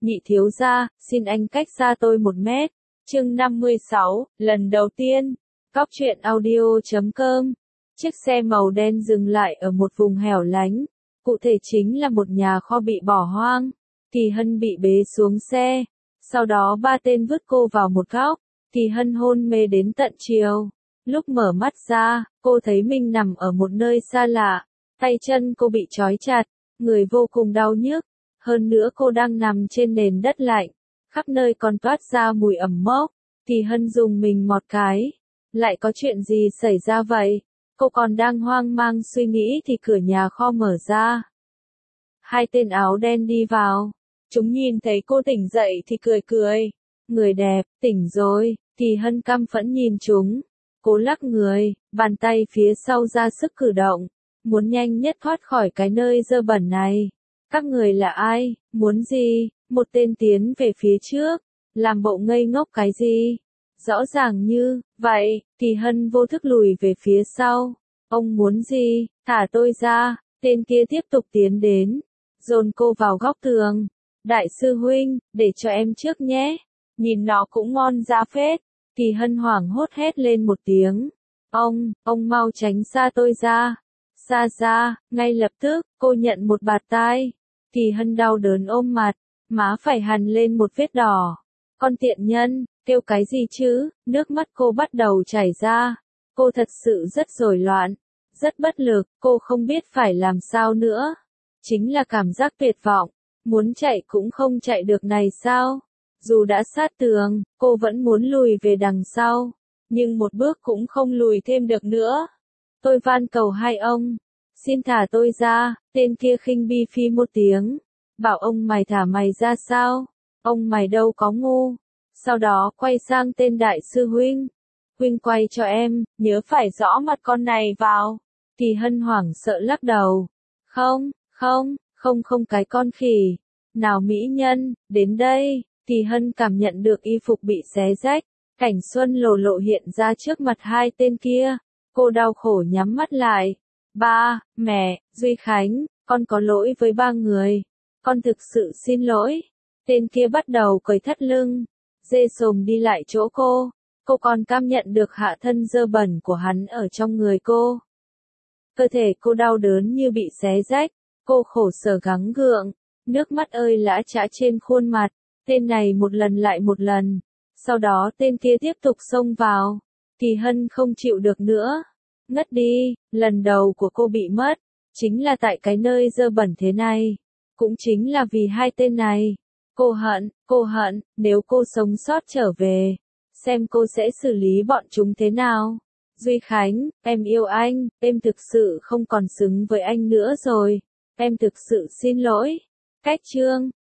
nhị thiếu gia, xin anh cách xa tôi 1 mét. Chương 56, lần đầu tiên. Cóc truyện audio.com. Chiếc xe màu đen dừng lại ở một vùng hẻo lánh, cụ thể chính là một nhà kho bị bỏ hoang. Kỳ Hân bị bế xuống xe, sau đó 3 tên vứt cô vào một góc. Kỳ Hân hôn mê đến tận chiều. Lúc mở mắt ra, cô thấy mình nằm ở một nơi xa lạ, tay chân cô bị trói chặt, người vô cùng đau nhức. Hơn nữa cô đang nằm trên nền đất lạnh, khắp nơi còn toát ra mùi ẩm mốc. Kỳ Hân dùng mình một cái. Lại có chuyện gì xảy ra vậy? Cô còn đang hoang mang suy nghĩ thì cửa nhà kho mở ra. 2 tên áo đen đi vào. Chúng nhìn thấy cô tỉnh dậy thì cười cười. Người đẹp, tỉnh rồi. Kỳ Hân căm phẫn nhìn chúng. Cố lắc người, bàn tay phía sau ra sức cử động. Muốn nhanh nhất thoát khỏi cái nơi dơ bẩn này. Các người là ai, muốn gì? Một tên tiến về phía trước. Làm bộ ngây ngốc cái gì? Rõ ràng như, vậy, Kỳ Hân vô thức lùi về phía sau. Ông muốn gì? Thả tôi ra. Tên kia tiếp tục tiến đến. Dồn cô vào góc tường. Đại sư huynh, để cho em trước nhé. Nhìn nó cũng ngon ra phết. Kỳ Hân hoảng hốt hét lên một tiếng. Ông mau tránh xa tôi ra. Xa ra, ngay lập tức, cô nhận một bạt tai. Kỳ Hân đau đớn ôm mặt, má phải hằn lên một vết đỏ. Con tiện nhân, kêu cái gì chứ? Nước mắt cô bắt đầu chảy ra. Cô thật sự rất rối loạn, rất bất lực, cô không biết phải làm sao nữa. Chính là cảm giác tuyệt vọng, muốn chạy cũng không chạy được này sao? Dù đã sát tường, cô vẫn muốn lùi về đằng sau, nhưng một bước cũng không lùi thêm được nữa. Tôi van cầu hai ông, xin thả tôi ra. Tên kia khinh bi phi một tiếng, bảo ông mày thả mày ra sao? Ông mày đâu có ngu. Sau đó quay sang tên đại sư huynh. Huynh quay cho em, nhớ phải rõ mặt con này vào. Kỳ Hân hoảng sợ lắc đầu. Không cái con khỉ. Nào mỹ nhân, đến đây. Kỳ Hân cảm nhận được y phục bị xé rách. Cảnh xuân lồ lộ hiện ra trước mặt 2 tên kia. Cô đau khổ nhắm mắt lại. Ba, mẹ, Duy Khánh, con có lỗi với 3 người. Con thực sự xin lỗi. Tên kia bắt đầu cởi thắt lưng. Dê sồm đi lại chỗ cô. Cô còn cảm nhận được hạ thân dơ bẩn của hắn ở trong người cô. Cơ thể cô đau đớn như bị xé rách. Cô khổ sở gắng gượng. Nước mắt ơi lã chã trên khuôn mặt. Tên này một lần lại một lần. Sau đó tên kia tiếp tục xông vào. Kỳ Hân không chịu được nữa. Ngất đi. Lần đầu của cô bị mất. Chính là tại cái nơi dơ bẩn thế này. Cũng chính là vì 2 tên này. Cô hận, nếu cô sống sót trở về. Xem cô sẽ xử lý bọn chúng thế nào. Duy Khánh, em yêu anh, em thực sự không còn xứng với anh nữa rồi. Em thực sự xin lỗi. Cách chương